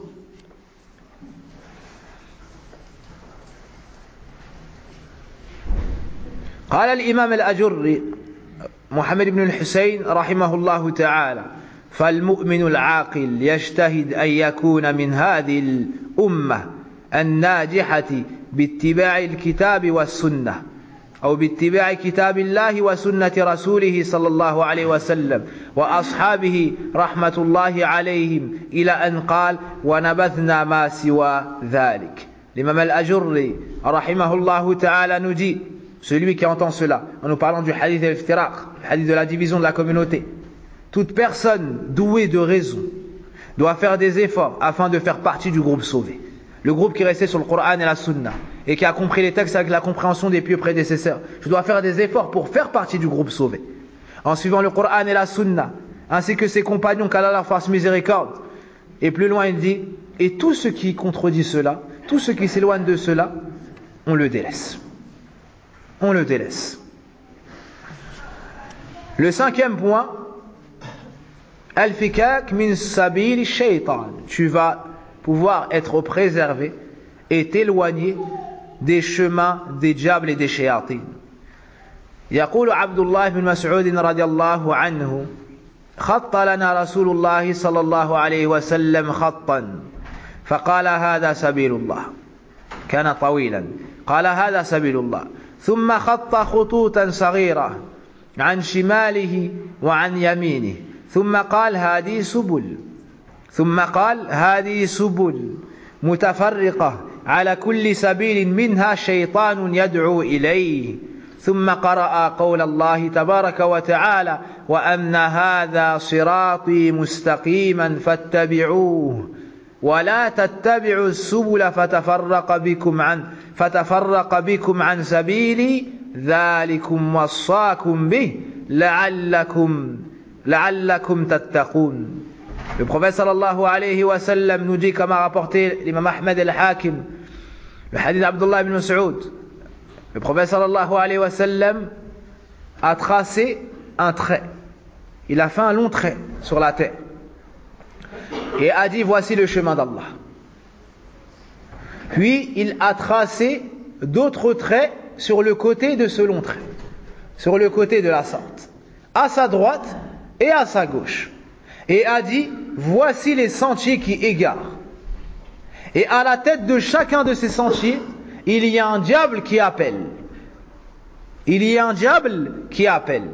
قال الإمام الأجري محمد بن الحسين رحمه الله تعالى فالمؤمن العاقل يجتهد أن يكون من هذه الأمة الناجحة باتباع الكتاب والسنة أو باتباع كتاب الله وسنة رسوله صلى الله عليه وسلم وأصحابه رحمة الله عليهم إلى أن قال ونبذنا ما سوى ذلك. L'imam al-Ajurri رحمه الله تعالى nous dit, celui qui entend cela en nous parlant du hadith al-iftiraq, le hadith de la division de la communauté, toute personne douée de raison doit faire des efforts afin de faire partie du groupe sauvé. Le groupe qui est resté sur le Coran et la Sunna et qui a compris les textes avec la compréhension des pieux prédécesseurs. Je dois faire des efforts pour faire partie du groupe sauvé. En suivant le Coran et la Sunna, ainsi que ses compagnons, qu'Allah leur fasse miséricorde. Et plus loin il dit, et tout ce qui contredit cela, tout ce qui s'éloigne de cela, on le délaisse. On le délaisse. Le cinquième point, Al-fikak min sabil shaytan. Tu vas pouvoir être préservé et t'éloigner des chemins des diables et des shayatin. يقول عبد الله بن مسعود رضي الله عنه خط لنا رسول الله صلى الله عليه وسلم خطا فقال هذا سبيل الله كان طويلا قال هذا سبيل الله ثم خط خطوطا صغيرة عن شماله وعن يمينه ثم قال هذه سبل ثم قال هذه سبل متفرقة على كل سبيل منها شيطان يدعو إليه ثم قرأ قول الله تبارك وتعالى وأن هذا صراطي مستقيما فاتبعوه ولا تتبعوا السبل فتفرق بكم عن سبيلي ذلكم وصاكم به لعلكم تتقون. Le prophète sallallahu alayhi wa sallam nous dit, comme a rapporté l'imam Ahmed al-Hakim, le hadith d'Abdullah ibn Mas'ud, le prophète sallallahu alayhi wa sallam a tracé un trait. Il a fait un long trait sur la terre et a dit voici le chemin d'Allah. Puis il a tracé d'autres traits sur le côté de ce long trait, sur le côté de la sorte, à sa droite et à sa gauche, et a dit voici les sentiers qui égarent. Et à la tête de chacun de ces sentiers, il y a un diable qui appelle. Il y a un diable qui appelle.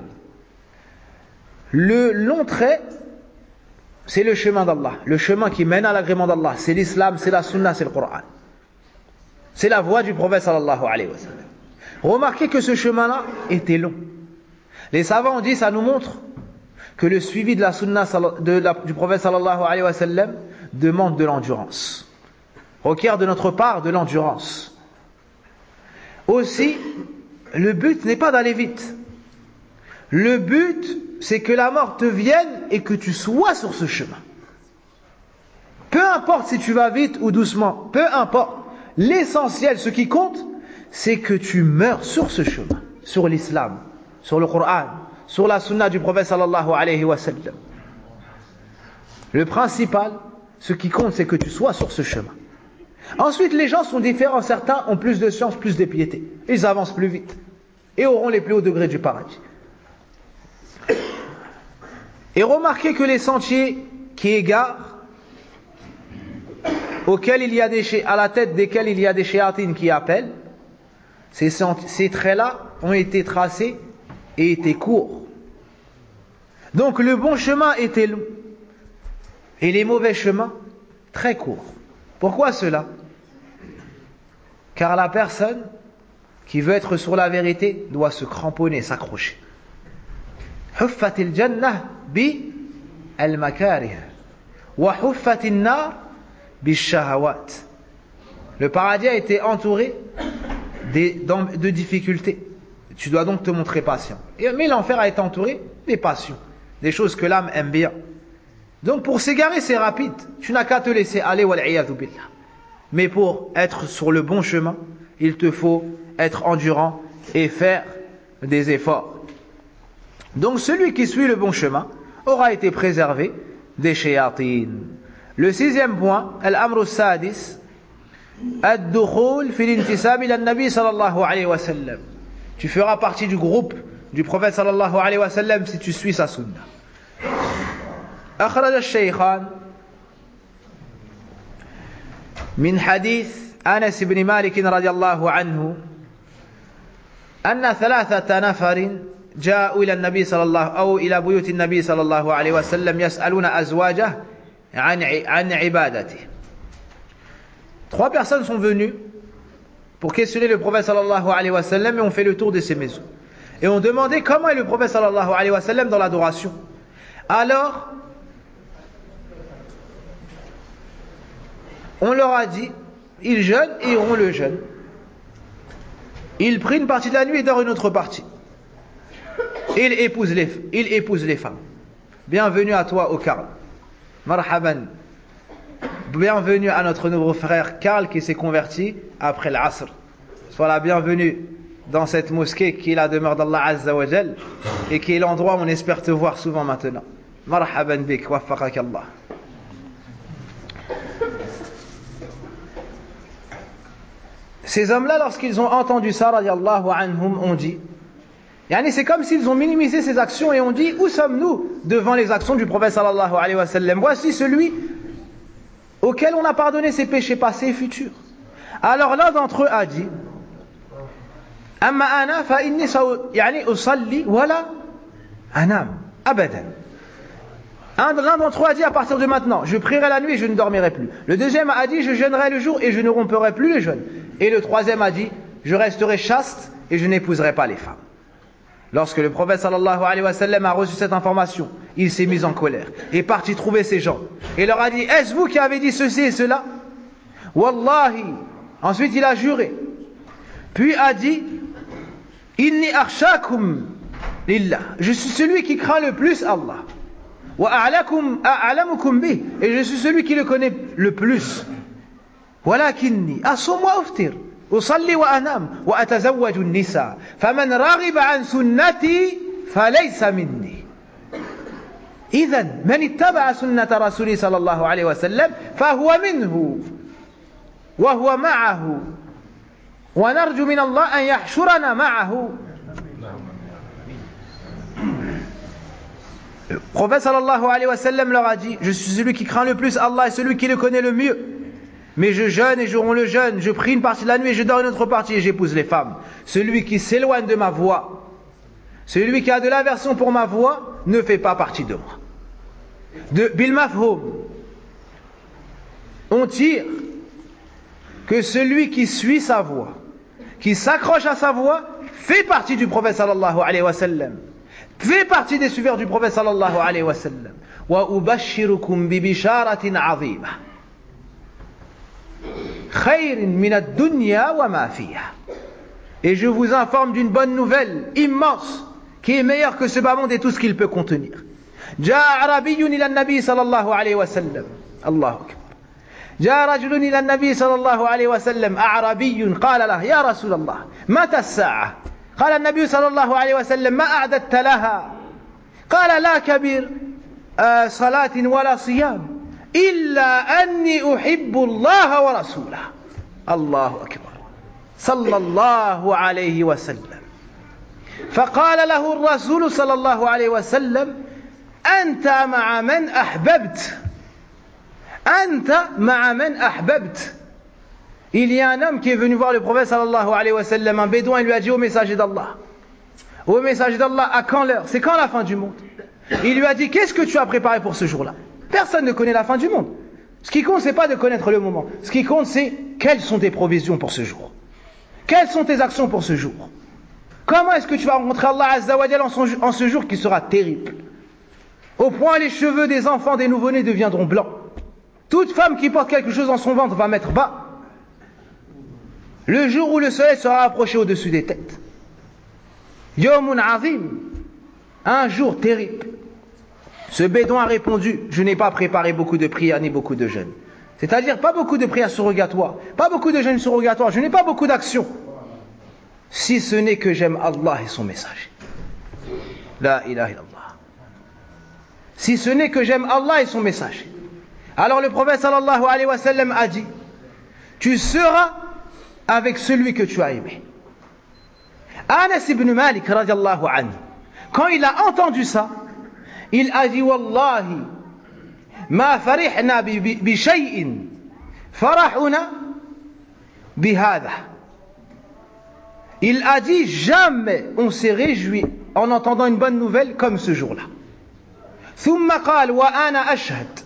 Le long trait, c'est le chemin d'Allah, le chemin qui mène à l'agrément d'Allah. C'est l'islam, c'est la sunna, c'est le Coran. C'est la voie du prophète sallallahu alayhi wa sallam. Remarquez que ce chemin-là était long. Les savants ont dit, ça nous montre que le suivi de la sunna du prophète sallallahu alayhi wa sallam demande de l'endurance, requiert de notre part de l'endurance. Aussi, le but n'est pas d'aller vite. Le but, c'est que la mort te vienne et que tu sois sur ce chemin. Peu importe si tu vas vite ou doucement, peu importe. L'essentiel, ce qui compte, c'est que tu meurs sur ce chemin, sur l'islam, sur le Coran, sur la sunna du prophète sallallahu alayhi wa sallam. Le principal, ce qui compte, c'est que tu sois sur ce chemin. Ensuite, les gens sont différents. Certains ont plus de science, plus de piété. Ils avancent plus vite et auront les plus hauts degrés du paradis. Et remarquez que les sentiers qui égarent, auxquels il y a à la tête desquels il y a des shayatines qui appellent, Ces traits-là ont été tracés et étaient courts. Donc le bon chemin était long et les mauvais chemins très courts. Pourquoi cela? Car la personne qui veut être sur la vérité doit se cramponner, s'accrocher. حفت الجنة بالمكاره وحفت النار بالشهوات. Le paradis a été entouré de difficultés. Tu dois donc te montrer patient. Mais l'enfer a été entouré des passions, des choses que l'âme aime bien. Donc pour s'égarer, c'est rapide. Tu n'as qu'à te laisser aller, wal'iyadhu billah. Mais pour être sur le bon chemin, il te faut être endurant et faire des efforts. Donc celui qui suit le bon chemin aura été préservé des shayatin. Le sixième point, al-amru sadis, ad-dukhul fi l'intisab ila an-nabi sallallahu alayhi wa sallam. Tu feras partie du groupe du prophète sallallahu alayhi wa sallam si tu suis sa sunna. أخرج الشيخان من حديث أنس بن مالك رضي الله عنه أن 3 نفر جاءوا إلى النبي صلى الله أو إلى بيوت النبي صلى الله عليه وسلم يسألون أزواجه عن عبادته. 3 personnes sont venues pour questionner le prophète sallallahu alayhi wa sallam et ont fait le tour de ses maisons. Et ont demandé comment est le prophète sallallahu alayhi wa sallam dans l'adoration. Alors, on leur a dit, il jeûne et on le jeûne. Il prie une partie de la nuit et dort une autre partie. Il épouse les femmes. Bienvenue à toi au Karl. Marhaban. Bienvenue à notre nouveau frère Karl qui s'est converti après l'Asr. Sois la bienvenue dans cette mosquée qui est la demeure d'Allah Azza wa Jal et qui est l'endroit où on espère te voir souvent maintenant. Marhaban bik, waffaqak Allah. Ces hommes-là, lorsqu'ils ont entendu ça, radiallahu anhum, ont dit, c'est comme s'ils ont minimisé ces actions et ont dit, où sommes-nous devant les actions du prophète sallallahu alayhi wa sallam? Voici celui auquel on a pardonné ses péchés passés et futurs. Alors l'un d'entre eux a dit, amma ana fa inni usalli wala anam abadan. L'un d'entre eux a dit, à partir de maintenant, je prierai la nuit et je ne dormirai plus. Le deuxième a dit, je jeûnerai le jour et je ne romperai plus le jeûne. Et le troisième a dit, je resterai chaste et je n'épouserai pas les femmes. Lorsque le prophète sallallahu alayhi wa sallam a reçu cette information, il s'est mis en colère et est parti trouver ces gens. Et leur a dit, est-ce vous qui avez dit ceci et cela? Wallahi. Ensuite il a juré. Puis a dit, inni akhshakum lillah. Je suis celui qui craint le plus Allah. Wa a'lamukum bih. Et je suis celui qui le connaît le plus. ولكني أصوم وأفطر أصلي وأنام وأتزوج النساء فمن راغب عن سنتي فليس مني. إذن من اتبع سنة رسولي صلى الله عليه وسلم فهو منه وهو معه ونرجو من الله أن يحشرنا معه. Le prophète sallallahu alayhi wa sallam leur a dit, je suis celui qui craint le plus Allah et celui qui le connaît le mieux. Mais je jeûne et je romps le jeûne, je prie une partie de la nuit et je dors une autre partie et j'épouse les femmes. Celui qui s'éloigne de ma voie, celui qui a de l'aversion pour ma voie, ne fait pas partie de moi. De bil mafhoum, on tire que celui qui suit sa voie, qui s'accroche à sa voie, fait partie du prophète sallallahu alayhi wa sallam, fait partie des suiveurs du prophète sallallahu alayhi wa sallam. Wa ubashirukum bi bisharatin azima. Et je vous informe d'une bonne nouvelle immense qui est meilleure que ce bas monde et tout ce qu'il peut contenir. جاء عربي إلى النبي صلى الله عليه وسلم الله أكبر جاء رجل إلى النبي صلى الله عليه وسلم أعربي قال له يا رسول الله متى الساعة؟ قال النبي صلى الله عليه وسلم ما أعددت لها؟ قال لا كبير صلاة ولا صيام إلا أني أحب الله ورسوله. الله أكبر صلى الله عليه وسلم. فقال له الرسول صلى الله عليه وسلم أنت مع من أحببت أنت مع من أحببت Il y a un homme qui est venu voir le prophète sallallahu alayhi wa sallam, un bédouin, il lui a dit: ô messager d'Allah, à quand l'heure? C'est quand la fin du monde? Il lui a dit: qu'est-ce que tu as préparé pour ce jour-là? Personne ne connaît la fin du monde. Ce qui compte, c'est pas de connaître le moment. Ce qui compte, c'est quelles sont tes provisions pour ce jour. Quelles sont tes actions pour ce jour? Comment est-ce que tu vas rencontrer Allah Azza wa Jalla en ce jour qui sera terrible? Au point les cheveux des enfants, des nouveau-nés deviendront blancs. Toute femme qui porte quelque chose dans son ventre va mettre bas. Le jour où le soleil sera approché au-dessus des têtes. Yawmun azim, un jour terrible. Ce bédouin a répondu: je n'ai pas préparé beaucoup de prières ni beaucoup de jeûnes. C'est-à-dire pas beaucoup de prières surrogatoires, pas beaucoup de jeûnes surrogatoires, je n'ai pas beaucoup d'actions. Si ce n'est que j'aime Allah et son messager. La ilaha illallah. Si ce n'est que j'aime Allah et son messager. Alors le prophète sallallahu alayhi wa sallam a dit: tu seras avec celui que tu as aimé. Anas ibn Malik radiallahu anhu, quand il a entendu ça, il a dit: Wallahi, ma farihna bi shay'in farahuna bihada. Il a dit: jamais on s'est réjoui en entendant une bonne nouvelle comme ce jour-là. ثم قال: وأنا أشهد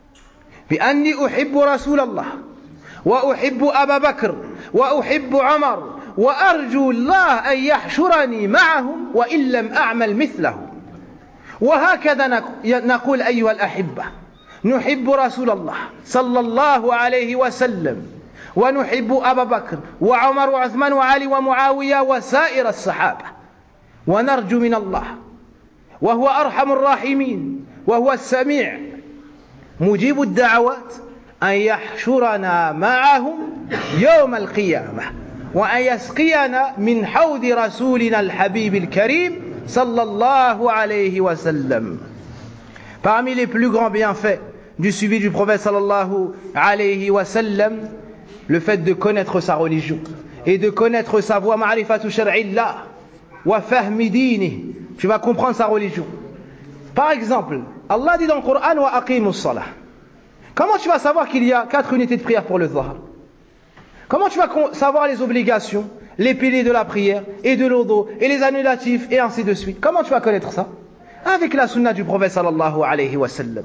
بأني أحب رسول الله وأحب أبا بكر وأحب عمر وأرجو الله أن يحشرني معهم وإن لم أعمل مثله. وهكذا نقول أيها الأحبة: نحب رسول الله صلى الله عليه وسلم ونحب أبا بكر وعمر وعثمان وعلي ومعاوية وسائر الصحابة ونرجو من الله وهو أرحم الراحمين وهو السميع مجيب الدعوات أن يحشرنا معهم يوم القيامة وأن يسقينا من حوض رسولنا الحبيب الكريم صلى الله عليه وسلم. Parmi les plus grands bienfaits du suivi du prophète sallallahu alayhi wa sallam, le fait de connaître sa religion et de connaître sa voie, ma'rifatu shar'illah wa fahmi dini. Tu vas comprendre sa religion. Par exemple, Allah dit dans le Coran: wa aqimus salah. Comment tu vas savoir qu'il y a 4 unités de prière pour le Dhuhr? Comment tu vas savoir les obligations, les piliers de la prière et de l'odo et les annulatifs et ainsi de suite? Comment tu vas connaître ça? Avec la sunna du prophète sallallahu alayhi wa sallam.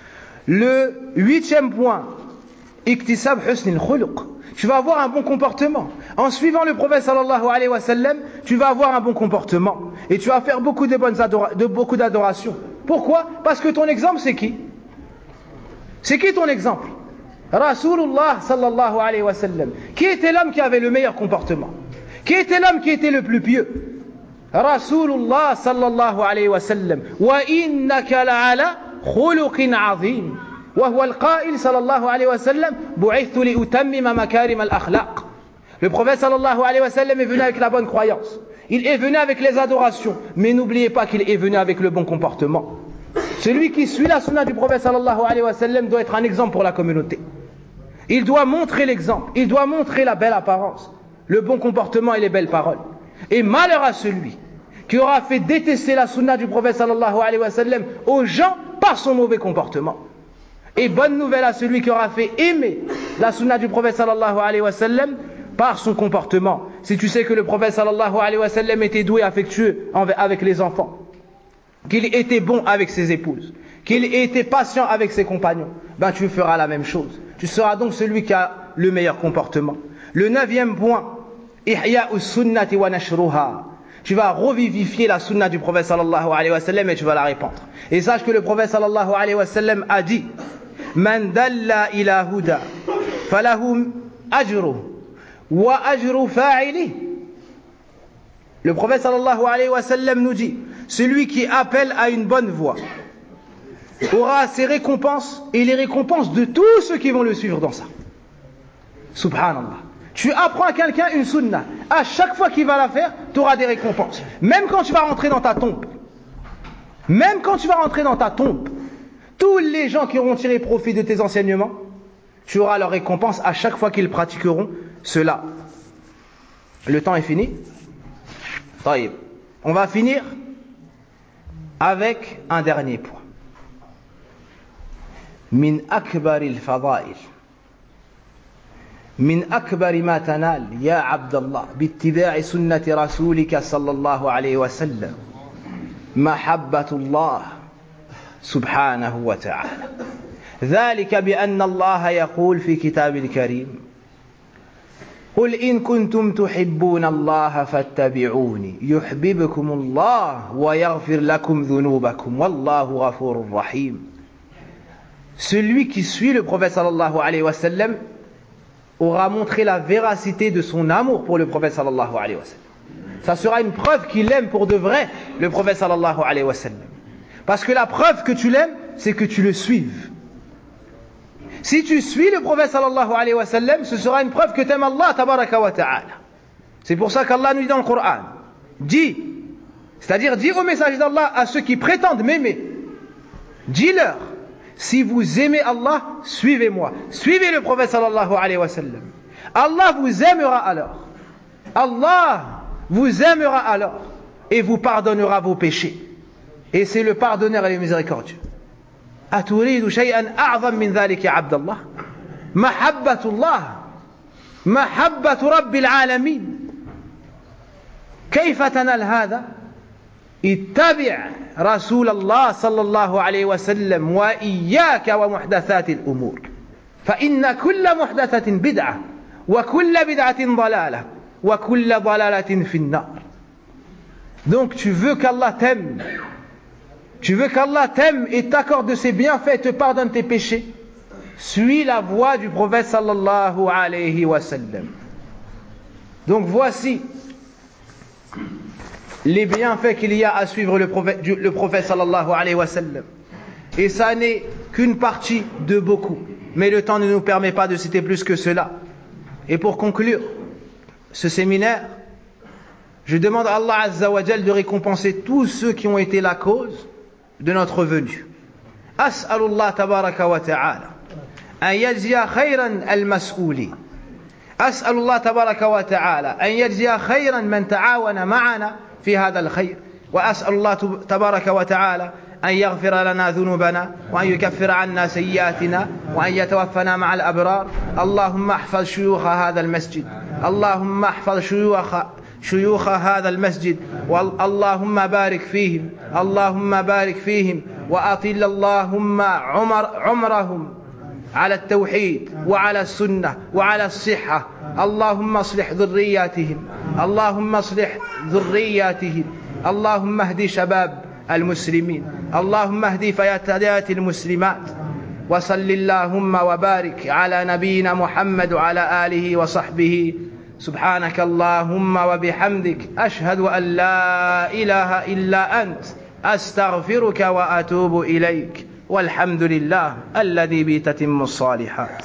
Le 8e point, iktisab husn al-khuluq. Tu vas avoir un bon comportement. En suivant le prophète sallallahu alayhi wa sallam, tu vas avoir un bon comportement. Et tu vas faire beaucoup d'adoration. Pourquoi? Parce que ton exemple, c'est qui? C'est qui ton exemple? Rasulullah sallallahu alayhi wa sallam. Qui était l'homme qui avait le meilleur comportement? Qui était l'homme qui était le plus pieux? Rasulullah sallallahu alayhi wa sallam. Wa innaka la'ala khuluqin azim. وهو القائل صلى الله عليه وسلم بعثت لأتمم مكارم الأخلاق. Le prophète sallallahu alayhi wa sallam est venu avec la bonne croyance. Il est venu avec les adorations. Mais n'oubliez pas qu'il est venu avec le bon comportement. Celui qui suit la sunna du prophète sallallahu alayhi wa sallam doit être un exemple pour la communauté. Il doit montrer l'exemple. Il doit montrer la belle apparence, le bon comportement et les belles paroles. Et malheur à celui qui aura fait détester la sunna du prophète sallallahu alayhi wa sallam aux gens par son mauvais comportement. Et bonne nouvelle à celui qui aura fait aimer la sunna du prophète sallallahu alayhi wa sallam par son comportement. Si tu sais que le prophète sallallahu alayhi wa sallam était doué, affectueux avec les enfants, qu'il était bon avec ses épouses, qu'il était patient avec ses compagnons, ben tu feras la même chose. Tu seras donc celui qui a le meilleur comportement. Le 9e point, ihya'us sunnati wa nashruha. Tu vas revivifier la sunna du prophète sallallahu alayhi wa sallam et tu vas la répandre. Et sache que le prophète sallallahu alayhi wa sallam a dit: Man dalla ila huda falahu ajru wa ajru fa'ili. Le prophète sallallahu alayhi wa sallam nous dit: celui qui appelle à une bonne voie aura ses récompenses et les récompenses de tous ceux qui vont le suivre dans ça. Subhanallah. Tu apprends à quelqu'un une sunna, à chaque fois qu'il va la faire, tu auras des récompenses. Même quand tu vas rentrer dans ta tombe. Même quand tu vas rentrer dans ta tombe, tous les gens qui auront tiré profit de tes enseignements, tu auras leur récompense à chaque fois qu'ils pratiqueront cela. Le temps est fini. Taïb. On va finir avec un dernier point. Min akbaril fadail من أكبر ما تنال يا عبد الله باتباع سنة رسولك صلى الله عليه وسلم محبة الله سبحانه وتعالى. ذلك بأن الله يقول في كتاب الكريم قل إن كنتم تحبون الله فاتبعوني يحببكم الله ويغفر لكم ذنوبكم والله غفور رحيم. Celui qui suit le prophète sallallahu alayhi wa sallam aura montré la véracité de son amour pour le prophète sallallahu alayhi wa sallam. Ça sera une preuve qu'il aime pour de vrai le prophète sallallahu alayhi wa sallam. Parce que la preuve que tu l'aimes, c'est que tu le suives. Si tu suis le prophète sallallahu alayhi wa sallam, ce sera une preuve que tu aimes Allah tabaraka wa ta'ala. C'est pour ça qu'Allah nous dit dans le Coran, dis, c'est-à-dire dis au message d'Allah à ceux qui prétendent m'aimer, dis-leur, si vous aimez Allah, suivez-moi. Suivez le prophète sallallahu alayhi wa sallam. Allah vous aimera alors. Allah vous aimera alors et vous pardonnera vos péchés. Et c'est le pardonneur et le miséricordieux. أتريد شيئا أعظم من ذلك يا عبد الله؟ محبة الله، محبة رب العالمين. كيف تنال هذا؟ اتبع رسول الله صلى الله عليه وسلم وإياك ومحدثات الأمور فإن كل محدثة بدعة وكل بدعة ضلالة وكل ضلالة في النار. Donc tu veux qu'Allah t'aime, tu veux qu'Allah t'aime et t'accorde de ses bienfaits et te pardonne tes péchés, suis la voie du prophète sallallahu alayhi wa sallam. Donc voici les bienfaits qu'il y a à suivre le prophète sallallahu alayhi wa sallam. Et ça n'est qu'une partie de beaucoup. Mais le temps ne nous permet pas de citer plus que cela. Et pour conclure ce séminaire, je demande à Allah Azza wa Jal de récompenser tous ceux qui ont été la cause de notre venue. As'alullah tabaraka wa ta'ala an yajziya khayran al-mas'ouli. أسأل الله تبارك وتعالى أن يجزي خيرا من تعاون معنا في هذا الخير وأسأل الله تبارك وتعالى أن يغفر لنا ذنوبنا وأن يكفر عنا سيئاتنا وأن يتوفنا مع الأبرار. اللهم احفظ شيوخ هذا المسجد، اللهم احفظ شيوخ هذا المسجد، اللهم بارك فيهم، اللهم بارك فيهم وأطل اللهم عمرهم على التوحيد وعلى السنة وعلى الصحة. اللهم اصلح ذرياتهم، اللهم اصلح ذرياتهم، اللهم اهدي شباب المسلمين، اللهم اهدي فتيات المسلمات. وصل اللهم وبارك على نبينا محمد وعلى آله وصحبه. سبحانك اللهم وبحمدك أشهد أن لا إله إلا أنت أستغفرك وأتوب إليك والحمد لله الذي به تتم الصالحات.